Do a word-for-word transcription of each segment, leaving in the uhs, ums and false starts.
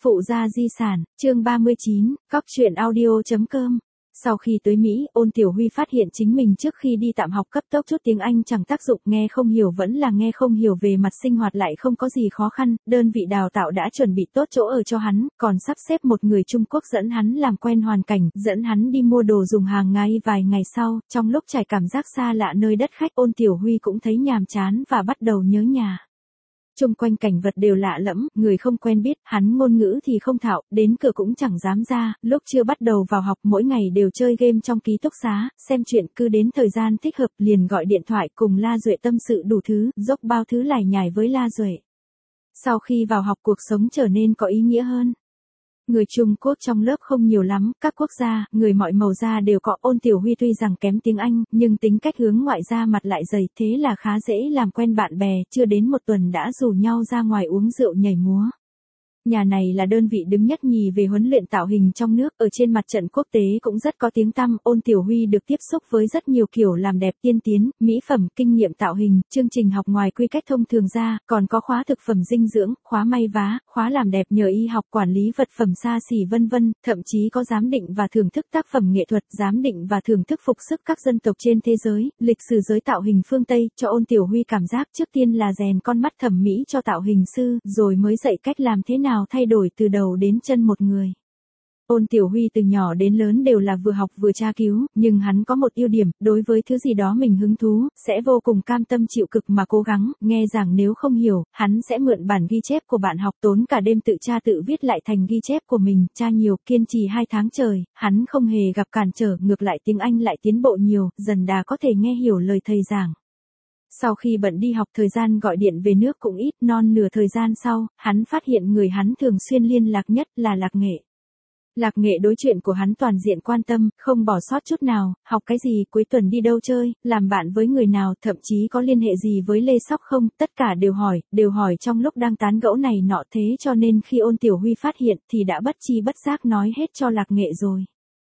Phụ gia di sản, chương ba mươi chín, cóc truyện audio chấm com. Sau khi tới Mỹ, Ôn Tiểu Huy phát hiện chính mình trước khi đi tạm học cấp tốc chút tiếng Anh chẳng tác dụng, nghe không hiểu vẫn là nghe không hiểu, về mặt sinh hoạt lại không có gì khó khăn, đơn vị đào tạo đã chuẩn bị tốt chỗ ở cho hắn, còn sắp xếp một người Trung Quốc dẫn hắn làm quen hoàn cảnh, dẫn hắn đi mua đồ dùng hàng ngày. Vài ngày sau, trong lúc trải cảm giác xa lạ nơi đất khách, Ôn Tiểu Huy cũng thấy nhàm chán và bắt đầu nhớ nhà. Chung quanh cảnh vật đều lạ lẫm, người không quen biết, hắn ngôn ngữ thì không thạo, đến cửa cũng chẳng dám ra, lúc chưa bắt đầu vào học mỗi ngày đều chơi game trong ký túc xá, xem chuyện, cứ đến thời gian thích hợp liền gọi điện thoại cùng La Duệ tâm sự đủ thứ, dốc bao thứ lải nhải với La Duệ. Sau khi vào học cuộc sống trở nên có ý nghĩa hơn. Người Trung Quốc trong lớp không nhiều lắm, các quốc gia, người mọi màu da đều có. Ôn Tiểu Huy tuy rằng kém tiếng Anh, nhưng tính cách hướng ngoại ra mặt lại dày, thế là khá dễ làm quen bạn bè, chưa đến một tuần đã rủ nhau ra ngoài uống rượu nhảy múa. Nhà này là đơn vị đứng nhất nhì về huấn luyện tạo hình trong nước, ở trên mặt trận quốc tế cũng rất có tiếng tăm. Ôn Tiểu Huy được tiếp xúc với rất nhiều kiểu làm đẹp tiên tiến, mỹ phẩm, kinh nghiệm tạo hình, chương trình học ngoài quy cách thông thường ra, còn có khóa thực phẩm dinh dưỡng, khóa may vá, khóa làm đẹp nhờ y học, quản lý vật phẩm xa xỉ vân vân, thậm chí có giám định và thưởng thức tác phẩm nghệ thuật, giám định và thưởng thức phục sức các dân tộc trên thế giới, lịch sử giới tạo hình phương Tây, cho Ôn Tiểu Huy cảm giác trước tiên là rèn con mắt thẩm mỹ cho tạo hình sư, rồi mới dạy cách làm thế nào thay đổi từ đầu đến chân một người. Ôn Tiểu Huy từ nhỏ đến lớn đều là vừa học vừa tra cứu, nhưng hắn có một ưu điểm, đối với thứ gì đó mình hứng thú, sẽ vô cùng cam tâm chịu cực mà cố gắng, nghe giảng nếu không hiểu, hắn sẽ mượn bản ghi chép của bạn học, tốn cả đêm tự tra tự viết lại thành ghi chép của mình, tra nhiều, kiên trì hai tháng trời, hắn không hề gặp cản trở, ngược lại tiếng Anh lại tiến bộ nhiều, dần đà có thể nghe hiểu lời thầy giảng. Sau khi bận đi học, thời gian gọi điện về nước cũng ít, non nửa thời gian sau, hắn phát hiện người hắn thường xuyên liên lạc nhất là Lạc Nghệ. Lạc Nghệ đối chuyện của hắn toàn diện quan tâm, không bỏ sót chút nào, học cái gì, cuối tuần đi đâu chơi, làm bạn với người nào, thậm chí có liên hệ gì với Lê Sóc không, tất cả đều hỏi, đều hỏi trong lúc đang tán gẫu này nọ, thế cho nên khi Ôn Tiểu Huy phát hiện thì đã bất chi bất giác nói hết cho Lạc Nghệ rồi.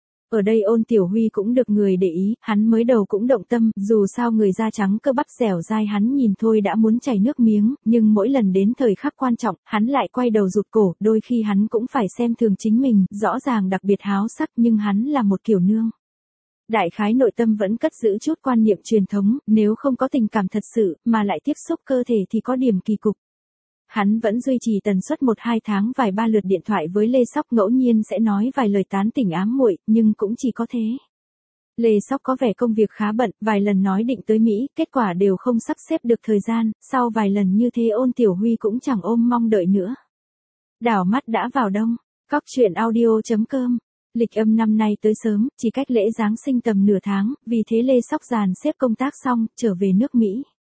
Ở đây Ôn Tiểu Huy cũng được người để ý, hắn mới đầu cũng động tâm, dù sao người da trắng cơ bắp dẻo dai hắn nhìn thôi đã muốn chảy nước miếng, nhưng mỗi lần đến thời khắc quan trọng, hắn lại quay đầu rụt cổ, đôi khi hắn cũng phải xem thường chính mình, rõ ràng đặc biệt háo sắc nhưng hắn là một kiểu nương. Đại khái nội tâm vẫn cất giữ chút quan niệm truyền thống, nếu không có tình cảm thật sự, mà lại tiếp xúc cơ thể thì có điểm kỳ cục. Hắn vẫn duy trì tần suất một hai tháng vài ba lượt điện thoại với Lê Sóc, ngẫu nhiên sẽ nói vài lời tán tỉnh ám muội, nhưng cũng chỉ có thế. Lê Sóc có vẻ công việc khá bận, vài lần nói định tới Mỹ, kết quả đều không sắp xếp được thời gian, sau vài lần như thế Ôn Tiểu Huy cũng chẳng ôm mong đợi nữa. Đảo mắt đã vào đông, cóc truyện audio chấm com. Lịch âm năm nay tới sớm, chỉ cách lễ Giáng sinh tầm nửa tháng, vì thế Lê Sóc dàn xếp công tác xong, trở về nước Mỹ.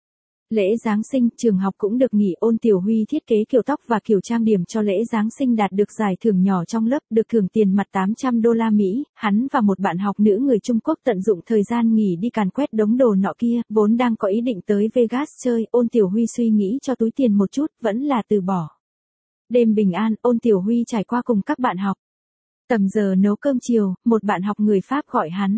Lễ Giáng sinh, trường học cũng được nghỉ. Ôn Tiểu Huy thiết kế kiểu tóc và kiểu trang điểm cho lễ Giáng sinh đạt được giải thưởng nhỏ trong lớp, được thưởng tiền mặt tám trăm đô la Mỹ. Hắn và một bạn học nữ người Trung Quốc tận dụng thời gian nghỉ đi càn quét đống đồ nọ kia, vốn đang có ý định tới Vegas chơi, Ôn Tiểu Huy suy nghĩ cho túi tiền một chút, vẫn là từ bỏ. Đêm bình an, Ôn Tiểu Huy trải qua cùng các bạn học. Tầm giờ nấu cơm chiều, một bạn học người Pháp gọi hắn.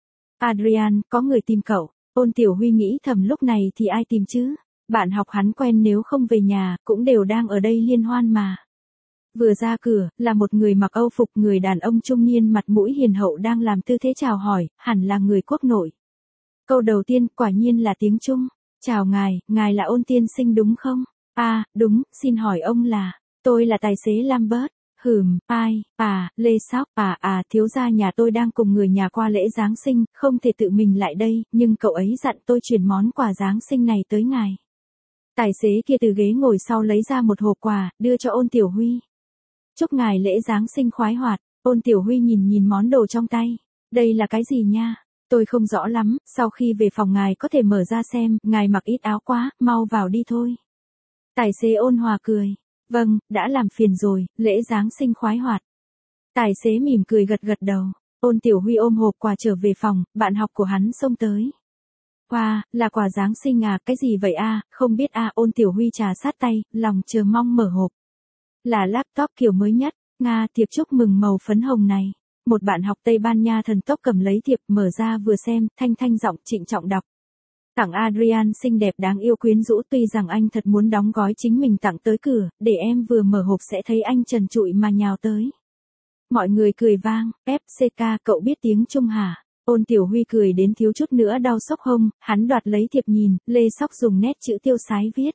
Adrian, có người tìm cậu. Ôn Tiểu Huy nghĩ thầm lúc này thì ai tìm chứ, bạn học hắn quen nếu không về nhà, cũng đều đang ở đây liên hoan mà. Vừa ra cửa, là một người mặc Âu phục, người đàn ông trung niên mặt mũi hiền hậu đang làm tư thế chào hỏi, hẳn là người quốc nội. Câu đầu tiên, quả nhiên là tiếng Trung. Chào ngài, ngài là Ôn tiên sinh đúng không? À, đúng, xin hỏi ông là, tôi là tài xế Lambert. Hừm, ai, à, Lê Sóc, à, à, thiếu gia nhà tôi đang cùng người nhà qua lễ Giáng sinh, không thể tự mình lại đây, nhưng cậu ấy dặn tôi chuyển món quà Giáng sinh này tới ngài. Tài xế kia từ ghế ngồi sau lấy ra một hộp quà, đưa cho Ôn Tiểu Huy. Chúc ngài lễ Giáng sinh khoái hoạt. Ôn Tiểu Huy nhìn nhìn món đồ trong tay. Đây là cái gì nha? Tôi không rõ lắm, sau khi về phòng ngài có thể mở ra xem, ngài mặc ít áo quá, mau vào đi thôi. Tài xế ôn hòa cười. Vâng, đã làm phiền rồi, lễ Giáng sinh khoái hoạt. Tài xế mỉm cười gật gật đầu. Ôn Tiểu Huy ôm hộp quà trở về phòng, bạn học của hắn xông tới. Wow, là quà Giáng sinh à, cái gì vậy a, à? Không biết a, à? Ôn Tiểu Huy trà sát tay, lòng chờ mong mở hộp. Là laptop kiểu mới nhất, Nga, thiệp chúc mừng màu phấn hồng này. Một bạn học Tây Ban Nha thần tốc cầm lấy thiệp, mở ra vừa xem, thanh thanh giọng trịnh trọng đọc. Tặng Adrian xinh đẹp đáng yêu quyến rũ, tuy rằng anh thật muốn đóng gói chính mình tặng tới cửa, để em vừa mở hộp sẽ thấy anh trần trụi mà nhào tới. Mọi người cười vang, ép xê ca cậu biết tiếng Trung hả? Ôn Tiểu Huy cười đến thiếu chút nữa đau xốc hông, hắn đoạt lấy thiệp nhìn, Lê Sóc dùng nét chữ tiêu sái viết.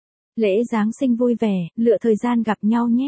Lễ Giáng sinh vui vẻ, lựa thời gian gặp nhau nhé.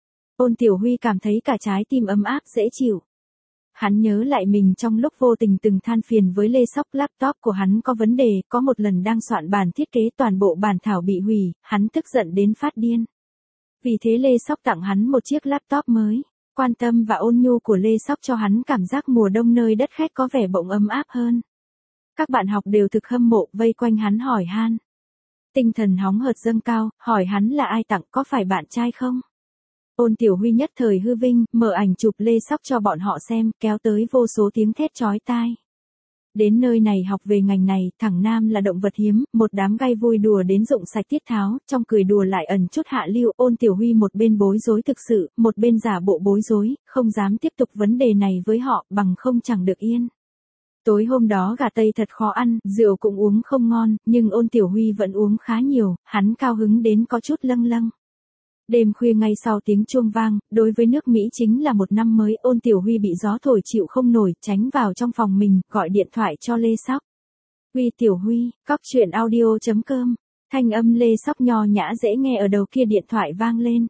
Ôn Tiểu Huy cảm thấy cả trái tim ấm áp dễ chịu. Hắn nhớ lại mình trong lúc vô tình từng than phiền với Lê Sóc laptop của hắn có vấn đề, có một lần đang soạn bản thiết kế toàn bộ bản thảo bị hủy, hắn tức giận đến phát điên. Vì thế Lê Sóc tặng hắn một chiếc laptop mới. Quan tâm và ôn nhu của Lê Sóc cho hắn cảm giác mùa đông nơi đất khách có vẻ bỗng ấm áp hơn. Các bạn học đều thực hâm mộ vây quanh hắn hỏi han. Tinh thần hóng hớt dâng cao, hỏi hắn là ai tặng, có phải bạn trai không? Ôn Tiểu Huy nhất thời hư vinh, mở ảnh chụp Lê Sóc cho bọn họ xem, kéo tới vô số tiếng thét chói tai. Đến nơi này học về ngành này, thằng nam là động vật hiếm, một đám gai vui đùa đến rụng sạch tiết tháo, trong cười đùa lại ẩn chút hạ lưu. Ôn Tiểu Huy một bên bối rối thực sự, một bên giả bộ bối rối, không dám tiếp tục vấn đề này với họ, bằng không chẳng được yên. Tối hôm đó gà tây thật khó ăn, rượu cũng uống không ngon, nhưng Ôn Tiểu Huy vẫn uống khá nhiều, hắn cao hứng đến có chút lâng lâng. Đêm khuya ngay sau tiếng chuông vang, đối với nước Mỹ chính là một năm mới. Ôn Tiểu Huy bị gió thổi chịu không nổi, tránh vào trong phòng mình, gọi điện thoại cho Lê Sóc. Huy Tiểu Huy, cóc truyện audio chấm com. Thanh âm Lê Sóc nho nhã dễ nghe ở đầu kia điện thoại vang lên.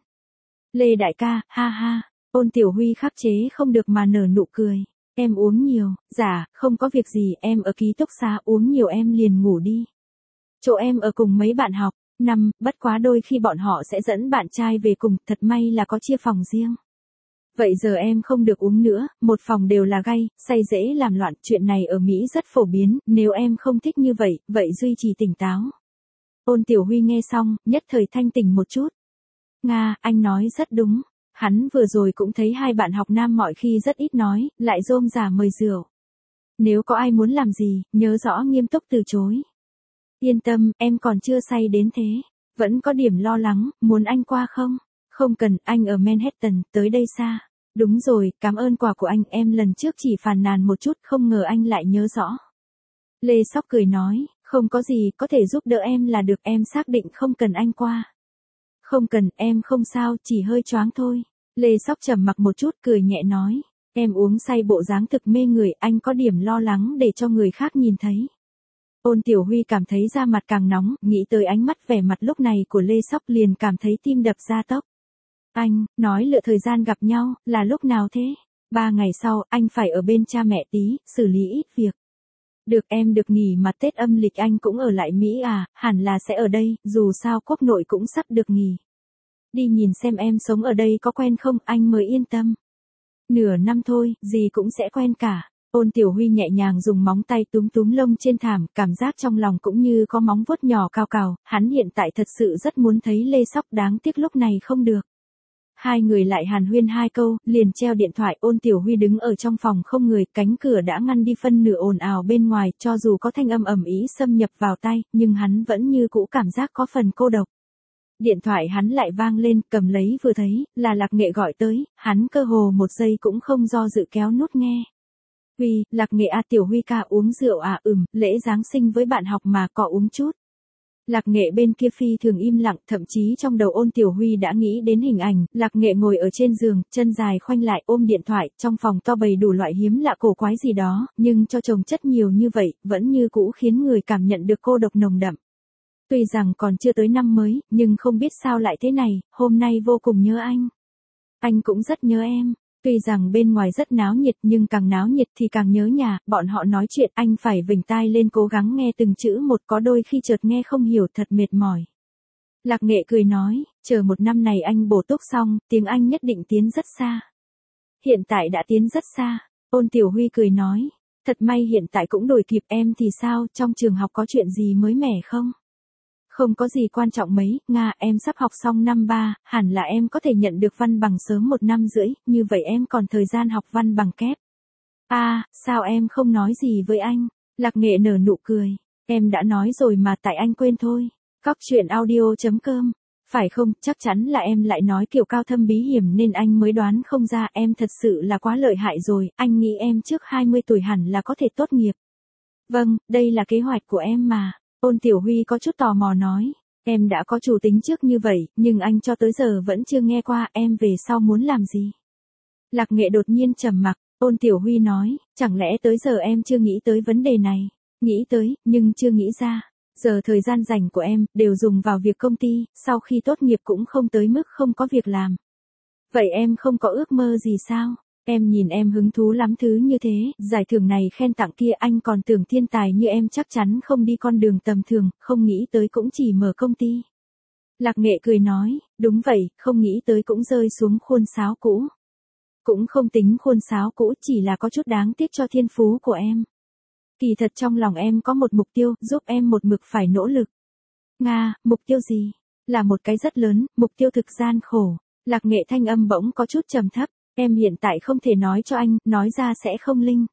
Lê đại ca, ha ha. Ôn Tiểu Huy khắc chế không được mà nở nụ cười. Em uống nhiều, dạ, không có việc gì, em ở ký túc xá uống nhiều em liền ngủ đi. Chỗ em ở cùng mấy bạn học. Năm, bất quá đôi khi bọn họ sẽ dẫn bạn trai về cùng, thật may là có chia phòng riêng. Vậy giờ em không được uống nữa, một phòng đều là gay, say dễ làm loạn, chuyện này ở Mỹ rất phổ biến, nếu em không thích như vậy, vậy duy trì tỉnh táo. Ôn Tiểu Huy nghe xong, nhất thời thanh tỉnh một chút. Nga, anh nói rất đúng, hắn vừa rồi cũng thấy hai bạn học nam mọi khi rất ít nói, lại rôm rả mời rượu. Nếu có ai muốn làm gì, nhớ rõ nghiêm túc từ chối. Yên tâm, em còn chưa say đến thế. Vẫn có điểm lo lắng, muốn anh qua không? Không cần, anh ở Manhattan, tới đây xa. Đúng rồi, cảm ơn quà của anh, em lần trước chỉ phàn nàn một chút, không ngờ anh lại nhớ rõ. Lê Sóc cười nói, không có gì, có thể giúp đỡ em là được, em xác định không cần anh qua. Không cần, em không sao, chỉ hơi choáng thôi. Lê Sóc trầm mặc một chút, cười nhẹ nói, em uống say bộ dáng thực mê người, anh có điểm lo lắng để cho người khác nhìn thấy. Ôn Tiểu Huy cảm thấy da mặt càng nóng, nghĩ tới ánh mắt vẻ mặt lúc này của Lê Sóc liền cảm thấy tim đập ra tốc. Anh, nói lựa thời gian gặp nhau, là lúc nào thế? Ba ngày sau, anh phải ở bên cha mẹ tí, xử lý ít việc. Được, em được nghỉ mà Tết âm lịch anh cũng ở lại Mỹ à, hẳn là sẽ ở đây, dù sao quốc nội cũng sắp được nghỉ. Đi nhìn xem em sống ở đây có quen không, anh mới yên tâm. Nửa năm thôi, gì cũng sẽ quen cả. Ôn Tiểu Huy nhẹ nhàng dùng móng tay túm túm lông trên thảm, cảm giác trong lòng cũng như có móng vuốt nhỏ cao cào, hắn hiện tại thật sự rất muốn thấy Lê Sóc, đáng tiếc lúc này không được. Hai người lại hàn huyên hai câu, liền treo điện thoại. Ôn Tiểu Huy đứng ở trong phòng không người, cánh cửa đã ngăn đi phân nửa ồn ào bên ngoài, cho dù có thanh âm ầm ĩ xâm nhập vào tai, nhưng hắn vẫn như cũ cảm giác có phần cô độc. Điện thoại hắn lại vang lên, cầm lấy vừa thấy, là Lạc Nghệ gọi tới, hắn cơ hồ một giây cũng không do dự kéo nút nghe. Huy, Lạc Nghệ à, Tiểu Huy ca uống rượu à, ừm, lễ Giáng sinh với bạn học mà, có uống chút. Lạc Nghệ bên kia phi thường im lặng, thậm chí trong đầu Ôn Tiểu Huy đã nghĩ đến hình ảnh, Lạc Nghệ ngồi ở trên giường, chân dài khoanh lại ôm điện thoại, trong phòng to bày đủ loại hiếm lạ cổ quái gì đó, nhưng cho chồng chất nhiều như vậy, vẫn như cũ khiến người cảm nhận được cô độc nồng đậm. Tuy rằng còn chưa tới năm mới, nhưng không biết sao lại thế này, hôm nay vô cùng nhớ anh. Anh cũng rất nhớ em. Tuy rằng bên ngoài rất náo nhiệt nhưng càng náo nhiệt thì càng nhớ nhà, bọn họ nói chuyện anh phải vểnh tai lên cố gắng nghe từng chữ một, có đôi khi chợt nghe không hiểu thật mệt mỏi. Lạc Nghệ cười nói, chờ một năm này anh bổ túc xong, tiếng Anh nhất định tiến rất xa. Hiện tại đã tiến rất xa. Ôn Tiểu Huy cười nói, thật may hiện tại cũng đổi kịp. Em thì sao, trong trường học có chuyện gì mới mẻ không? Không có gì quan trọng mấy, Nga, em sắp học xong năm ba, hẳn là em có thể nhận được văn bằng sớm một năm rưỡi, như vậy em còn thời gian học văn bằng kép. À, sao em không nói gì với anh? Lạc Nghệ nở nụ cười, em đã nói rồi mà, tại anh quên thôi. Cóc truyện audio chấm com. Phải không, chắc chắn là em lại nói kiểu cao thâm bí hiểm nên anh mới đoán không ra, em thật sự là quá lợi hại rồi, anh nghĩ em trước hai mươi tuổi hẳn là có thể tốt nghiệp. Vâng, đây là kế hoạch của em mà. Ôn Tiểu Huy có chút tò mò nói. Em đã có chủ tính trước như vậy, nhưng anh cho tới giờ vẫn chưa nghe qua em về sau muốn làm gì. Lạc Nghệ đột nhiên trầm mặc, Ôn Tiểu Huy nói, chẳng lẽ tới giờ em chưa nghĩ tới vấn đề này. Nghĩ tới, nhưng chưa nghĩ ra. Giờ thời gian rảnh của em, đều dùng vào việc công ty, sau khi tốt nghiệp cũng không tới mức không có việc làm. Vậy em không có ước mơ gì sao? Em nhìn em hứng thú lắm thứ như thế, giải thưởng này khen tặng kia anh còn tưởng thiên tài như em chắc chắn không đi con đường tầm thường, không nghĩ tới cũng chỉ mở công ty. Lạc Nghệ cười nói, đúng vậy, không nghĩ tới cũng rơi xuống khuôn sáo cũ. Cũng không tính khuôn sáo cũ, chỉ là có chút đáng tiếc cho thiên phú của em. Kỳ thật trong lòng em có một mục tiêu, giúp em một mực phải nỗ lực. Nga, mục tiêu gì? Là một cái rất lớn, mục tiêu thực gian khổ. Lạc Nghệ thanh âm bỗng có chút trầm thấp, em hiện tại không thể nói cho anh, nói ra sẽ không linh.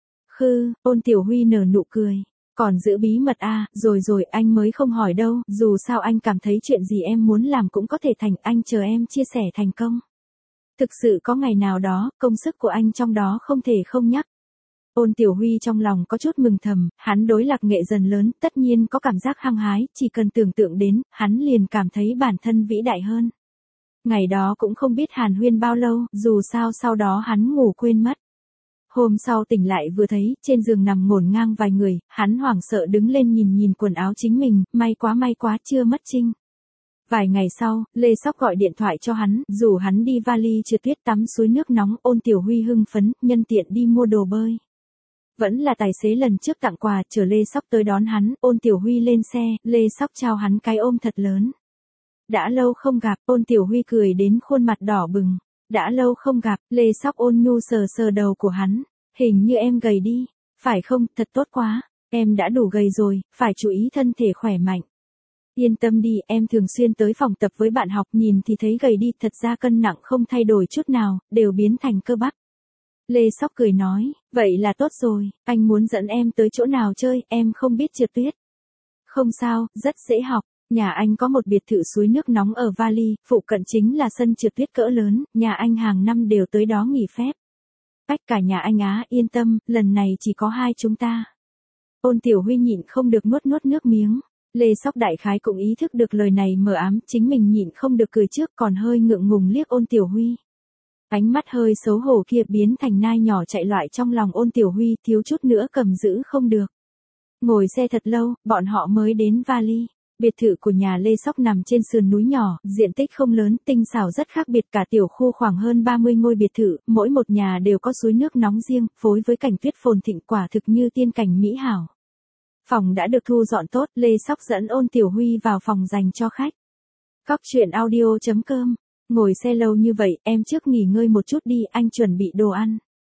Khư, Ôn Tiểu Huy nở nụ cười. Còn giữ bí mật à, rồi rồi anh mới không hỏi đâu, dù sao anh cảm thấy chuyện gì em muốn làm cũng có thể thành, anh chờ em chia sẻ thành công. Thực sự có ngày nào đó, công sức của anh trong đó không thể không nhắc. Ôn Tiểu Huy trong lòng có chút mừng thầm, hắn đối Lạc Nghệ dần lớn, tất nhiên có cảm giác hăng hái, chỉ cần tưởng tượng đến, hắn liền cảm thấy bản thân vĩ đại hơn. Ngày đó cũng không biết hàn huyên bao lâu, dù sao sau đó hắn ngủ quên mất. Hôm sau tỉnh lại vừa thấy, trên giường nằm ngổn ngang vài người, hắn hoảng sợ đứng lên nhìn nhìn quần áo chính mình, may quá may quá chưa mất trinh. Vài ngày sau, Lê Sóc gọi điện thoại cho hắn, rủ hắn đi vali trượt tuyết tắm suối nước nóng, Ôn Tiểu Huy hưng phấn, nhân tiện đi mua đồ bơi. Vẫn là tài xế lần trước tặng quà, chở Lê Sóc tới đón hắn, Ôn Tiểu Huy lên xe, Lê Sóc trao hắn cái ôm thật lớn. Đã lâu không gặp, Ôn Tiểu Huy cười đến khuôn mặt đỏ bừng. Đã lâu không gặp, Lê Sóc ôn nhu sờ sờ đầu của hắn. Hình như em gầy đi, phải không, thật tốt quá, em đã đủ gầy rồi, phải chú ý thân thể khỏe mạnh. Yên tâm đi, em thường xuyên tới phòng tập với bạn học, nhìn thì thấy gầy đi, thật ra cân nặng không thay đổi chút nào, đều biến thành cơ bắp. Lê Sóc cười nói, vậy là tốt rồi, anh muốn dẫn em tới chỗ nào chơi, em không biết trượt tuyết. Không sao, rất dễ học. Nhà anh có một biệt thự suối nước nóng ở vali, phụ cận chính là sân trượt tuyết cỡ lớn, nhà anh hàng năm đều tới đó nghỉ phép. Bách cả nhà anh á, yên tâm, lần này chỉ có hai chúng ta. Ôn Tiểu Huy nhịn không được nuốt nuốt nước miếng. Lê Sóc đại khái cũng ý thức được lời này mờ ám, chính mình nhịn không được cười trước, còn hơi ngượng ngùng liếc Ôn Tiểu Huy. Ánh mắt hơi xấu hổ kia biến thành nai nhỏ chạy loại trong lòng Ôn Tiểu Huy, thiếu chút nữa cầm giữ không được. Ngồi xe thật lâu, bọn họ mới đến vali. Biệt thự của nhà Lê Sóc nằm trên sườn núi nhỏ, diện tích không lớn, tinh xảo rất khác biệt, cả tiểu khu khoảng hơn ba mươi ngôi biệt thự, mỗi một nhà đều có suối nước nóng riêng, phối với cảnh tuyết phồn thịnh, quả thực như tiên cảnh mỹ hảo. Phòng đã được thu dọn tốt, Lê Sóc dẫn Ôn Tiểu Huy vào phòng dành cho khách. Cóc truyện audio chấm com. Ngồi xe lâu như vậy, em trước nghỉ ngơi một chút đi, anh chuẩn bị đồ ăn.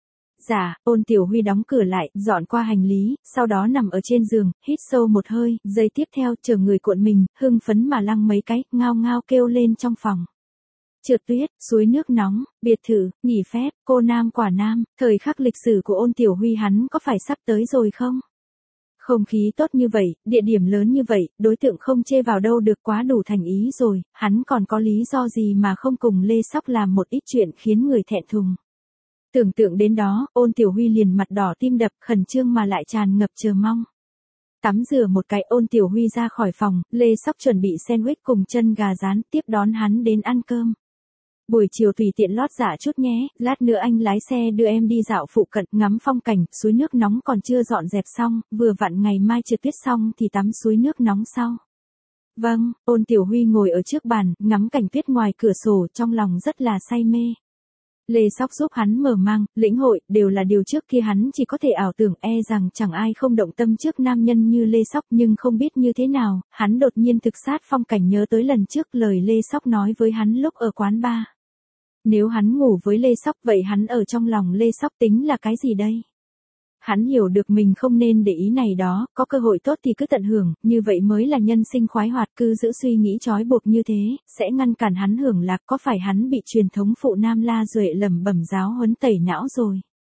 Dạ, Ôn Tiểu Huy đóng cửa lại, dọn qua hành lý, sau đó nằm ở trên giường, hít sâu một hơi, giây tiếp theo chờ người cuộn mình, hưng phấn mà lăng mấy cái, ngao ngao kêu lên trong phòng. Trượt tuyết, suối nước nóng, biệt thự, nghỉ phép, cô nam quả nam, thời khắc lịch sử của Ôn Tiểu Huy hắn có phải sắp tới rồi không? Không khí tốt như vậy, địa điểm lớn như vậy, đối tượng không chê vào đâu được, quá đủ thành ý rồi, hắn còn có lý do gì mà không cùng Lê Sóc làm một ít chuyện khiến người thẹn thùng. Tưởng tượng đến đó, Ôn Tiểu Huy liền mặt đỏ tim đập, khẩn trương mà lại tràn ngập chờ mong. Tắm rửa một cái, Ôn Tiểu Huy ra khỏi phòng, Lê Sóc chuẩn bị sandwich cùng chân gà rán, tiếp đón hắn đến ăn cơm. Buổi chiều tùy tiện lót dạ chút nhé, lát nữa anh lái xe đưa em đi dạo phụ cận, ngắm phong cảnh, suối nước nóng còn chưa dọn dẹp xong, vừa vặn ngày mai trượt tuyết xong thì tắm suối nước nóng sau. Vâng, Ôn Tiểu Huy ngồi ở trước bàn, ngắm cảnh tuyết ngoài cửa sổ, trong lòng rất là say mê. Lê Sóc giúp hắn mở mang, lĩnh hội, đều là điều trước kia hắn chỉ có thể ảo tưởng, e rằng chẳng ai không động tâm trước nam nhân như Lê Sóc, nhưng không biết như thế nào, hắn đột nhiên thực sát phong cảnh, nhớ tới lần trước lời Lê Sóc nói với hắn lúc ở quán bar. Nếu hắn ngủ với Lê Sóc, vậy hắn ở trong lòng Lê Sóc tính là cái gì đây? Hắn hiểu được mình không nên để ý này đó, có cơ hội tốt thì cứ tận hưởng, như vậy mới là nhân sinh khoái hoạt, cứ giữ suy nghĩ trói buộc như thế, sẽ ngăn cản hắn hưởng lạc, có phải hắn bị truyền thống phụ nam La Duệ lẩm bẩm giáo huấn tẩy não rồi?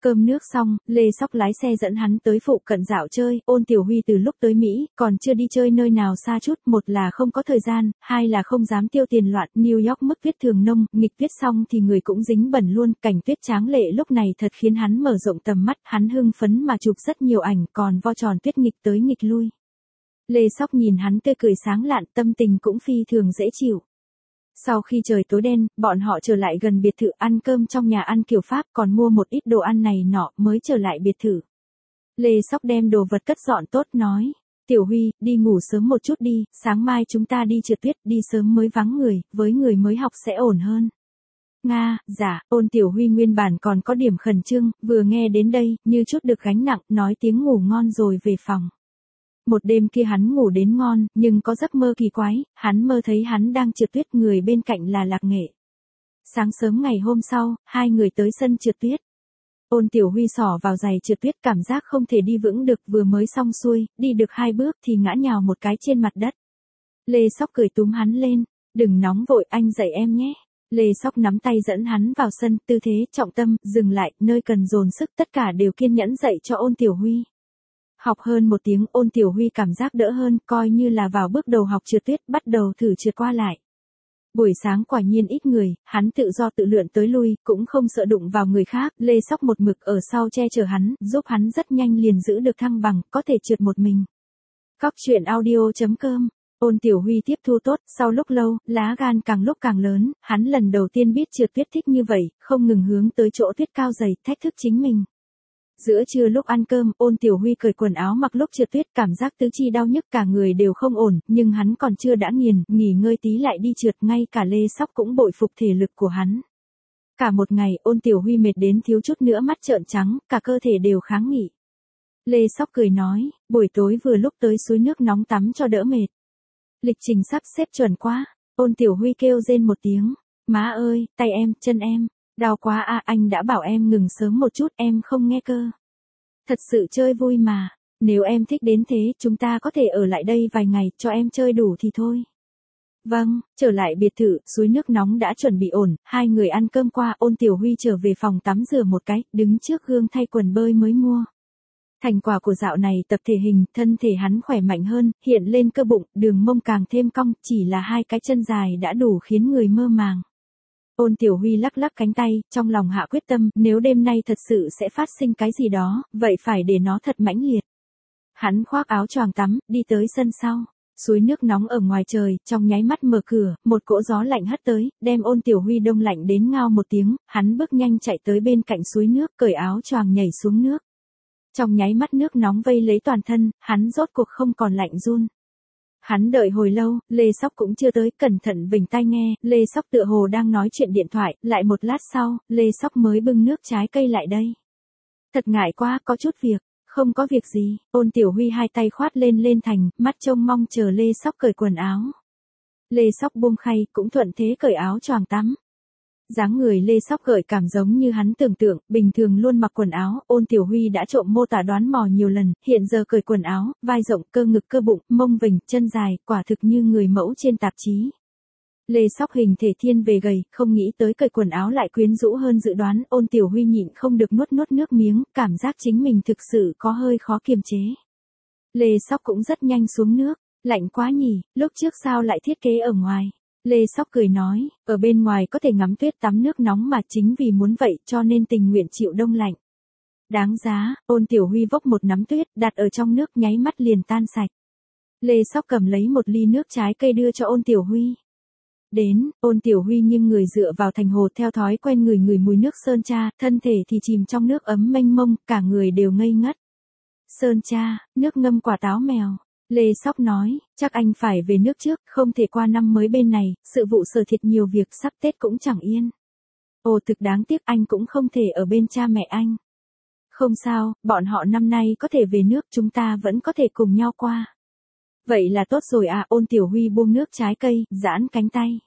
Cơm nước xong, Lê Sóc lái xe dẫn hắn tới phụ cận dạo chơi, Ôn Tiểu Huy từ lúc tới Mỹ, còn chưa đi chơi nơi nào xa chút, một là không có thời gian, hai là không dám tiêu tiền loạn, New York mức viết thường nông, nghịch viết xong thì người cũng dính bẩn luôn, cảnh tuyết tráng lệ lúc này thật khiến hắn mở rộng tầm mắt, hắn hưng phấn mà chụp rất nhiều ảnh, còn vo tròn tuyết nghịch tới nghịch lui. Lê Sóc nhìn hắn tươi cười sáng lạn, tâm tình cũng phi thường dễ chịu. Sau khi trời tối đen, bọn họ trở lại gần biệt thự ăn cơm trong nhà ăn kiểu Pháp còn mua một ít đồ ăn này nọ mới trở lại biệt thự. Lê Sóc đem đồ vật cất dọn tốt nói. Tiểu Huy, đi ngủ sớm một chút đi, sáng mai chúng ta đi trượt tuyết, đi sớm mới vắng người, với người mới học sẽ ổn hơn. Nga, dạ, Ôn Tiểu Huy nguyên bản còn có điểm khẩn trương, vừa nghe đến đây, như chút được gánh nặng, nói tiếng ngủ ngon rồi về phòng. Một đêm kia hắn ngủ đến ngon, nhưng có giấc mơ kỳ quái, hắn mơ thấy hắn đang trượt tuyết, người bên cạnh là Lạc Nghệ. Sáng sớm ngày hôm sau, hai người tới sân trượt tuyết. Ôn Tiểu Huy xỏ vào giày trượt tuyết, cảm giác không thể đi vững được, vừa mới xong xuôi, đi được hai bước thì ngã nhào một cái trên mặt đất. Lê Sóc cười túm hắn lên, đừng nóng vội, anh dạy em nhé. Lê Sóc nắm tay dẫn hắn vào sân, tư thế, trọng tâm, dừng lại, nơi cần dồn sức, tất cả đều kiên nhẫn dạy cho Ôn Tiểu Huy. Học hơn một tiếng, Ôn Tiểu Huy cảm giác đỡ hơn, coi như là vào bước đầu học trượt tuyết, bắt đầu thử trượt qua lại. Buổi sáng quả nhiên ít người, hắn tự do tự lượn tới lui, cũng không sợ đụng vào người khác, Lê Sóc một mực ở sau che chở hắn, giúp hắn rất nhanh liền giữ được thăng bằng, có thể trượt một mình. Cóc truyện audio chấm com. Ôn Tiểu Huy tiếp thu tốt, sau lúc lâu, lá gan càng lúc càng lớn, hắn lần đầu tiên biết trượt tuyết thích như vậy, không ngừng hướng tới chỗ tuyết cao dày, thách thức chính mình. Giữa trưa lúc ăn cơm, Ôn Tiểu Huy cởi quần áo mặc lúc trượt tuyết, cảm giác tứ chi đau nhức cả người đều không ổn, nhưng hắn còn chưa đã nghiền, nghỉ ngơi tí lại đi trượt, ngay cả Lê Sóc cũng bội phục thể lực của hắn. Cả một ngày, Ôn Tiểu Huy mệt đến thiếu chút nữa mắt trợn trắng, cả cơ thể đều kháng nghị. Lê Sóc cười nói, buổi tối vừa lúc tới suối nước nóng tắm cho đỡ mệt. Lịch trình sắp xếp chuẩn quá. Ôn Tiểu Huy kêu rên một tiếng, má ơi, tay em, chân em. Đau quá à, anh đã bảo em ngừng sớm một chút, em không nghe cơ. Thật sự chơi vui mà, nếu em thích đến thế, chúng ta có thể ở lại đây vài ngày, cho em chơi đủ thì thôi. Vâng, trở lại biệt thự, suối nước nóng đã chuẩn bị ổn, hai người ăn cơm qua, Ôn Tiểu Huy trở về phòng tắm rửa một cái, đứng trước gương thay quần bơi mới mua. Thành quả của dạo này tập thể hình, thân thể hắn khỏe mạnh hơn, hiện lên cơ bụng, đường mông càng thêm cong, chỉ là hai cái chân dài đã đủ khiến người mơ màng. Ôn Tiểu Huy lắc lắc cánh tay, trong lòng hạ quyết tâm, nếu đêm nay thật sự sẽ phát sinh cái gì đó, vậy phải để nó thật mãnh liệt. Hắn khoác áo choàng tắm, đi tới sân sau. Suối nước nóng ở ngoài trời, trong nháy mắt mở cửa, một cỗ gió lạnh hất tới, đem Ôn Tiểu Huy đông lạnh đến ngao một tiếng, hắn bước nhanh chạy tới bên cạnh suối nước, cởi áo choàng nhảy xuống nước. Trong nháy mắt nước nóng vây lấy toàn thân, hắn rốt cuộc không còn lạnh run. Hắn đợi hồi lâu, Lê Sóc cũng chưa tới, cẩn thận vểnh tai nghe, Lê Sóc tựa hồ đang nói chuyện điện thoại, lại một lát sau, Lê Sóc mới bưng nước trái cây lại đây. Thật ngại quá, có chút việc, không có việc gì, Ôn Tiểu Huy hai tay khoát lên lên thành, mắt trông mong chờ Lê Sóc cởi quần áo. Lê Sóc buông khay, cũng thuận thế cởi áo choàng tắm. Dáng người Lê Sóc gợi cảm giống như hắn tưởng tượng, bình thường luôn mặc quần áo, Ôn Tiểu Huy đã trộm mô tả đoán mò nhiều lần, hiện giờ cởi quần áo, vai rộng, cơ ngực cơ bụng, mông vình, chân dài, quả thực như người mẫu trên tạp chí. Lê Sóc hình thể thiên về gầy, không nghĩ tới cởi quần áo lại quyến rũ hơn dự đoán, Ôn Tiểu Huy nhịn không được nuốt nuốt nước miếng, cảm giác chính mình thực sự có hơi khó kiềm chế. Lê Sóc cũng rất nhanh xuống nước, lạnh quá nhỉ, lúc trước sao lại thiết kế ở ngoài. Lê Sóc cười nói, ở bên ngoài có thể ngắm tuyết tắm nước nóng mà chính vì muốn vậy cho nên tình nguyện chịu đông lạnh. Đáng giá, Ôn Tiểu Huy vốc một nắm tuyết đặt ở trong nước nháy mắt liền tan sạch. Lê Sóc cầm lấy một ly nước trái cây đưa cho Ôn Tiểu Huy. Đến, Ôn Tiểu Huy nghiêng người dựa vào thành hồ theo thói quen ngửi ngửi mùi nước sơn cha, thân thể thì chìm trong nước ấm mênh mông, cả người đều ngây ngất. Sơn cha, nước ngâm quả táo mèo. Lê Sóc nói, chắc anh phải về nước trước, không thể qua năm mới bên này, sự vụ sở thiệt nhiều việc, sắp Tết cũng chẳng yên. Ồ, thực đáng tiếc, anh cũng không thể ở bên cha mẹ anh. Không sao, bọn họ năm nay có thể về nước, chúng ta vẫn có thể cùng nhau qua. Vậy là tốt rồi à. Ôn Tiểu Huy buông nước trái cây, giãn cánh tay.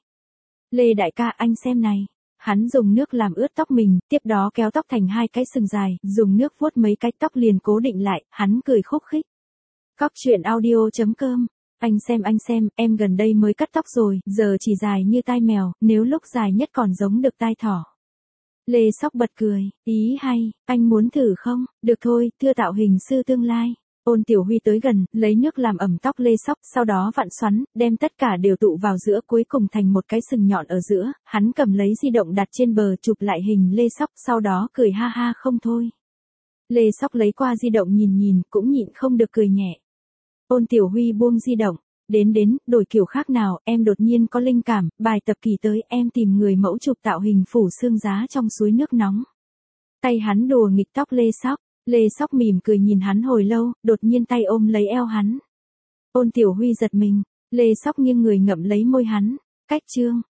Lê đại ca, anh xem này. Hắn dùng nước làm ướt tóc mình, tiếp đó kéo tóc thành hai cái sừng dài, dùng nước vuốt mấy cái tóc liền cố định lại, hắn cười khúc khích. Cóc truyện audio chấm com. Anh xem anh xem, em gần đây mới cắt tóc rồi, giờ chỉ dài như tai mèo, nếu lúc dài nhất còn giống được tai thỏ. Lê Sóc bật cười, ý hay, anh muốn thử không? Được thôi, thưa tạo hình sư tương lai. Ôn Tiểu Huy tới gần, lấy nước làm ẩm tóc Lê Sóc, sau đó vặn xoắn, đem tất cả đều tụ vào giữa, cuối cùng thành một cái sừng nhọn ở giữa, hắn cầm lấy di động đặt trên bờ chụp lại hình Lê Sóc, sau đó cười ha ha không thôi. Lê Sóc lấy qua di động nhìn nhìn, cũng nhịn không được cười nhẹ. Ôn Tiểu Huy buông di động, đến đến, đổi kiểu khác nào, em đột nhiên có linh cảm, bài tập kỳ tới, em tìm người mẫu chụp tạo hình phủ xương giá trong suối nước nóng. Tay hắn đùa nghịch tóc Lê Sóc. Lê Sóc mỉm cười nhìn hắn hồi lâu, đột nhiên tay ôm lấy eo hắn. Ôn Tiểu Huy giật mình, Lê Sóc nghiêng người ngậm lấy môi hắn, cách chương.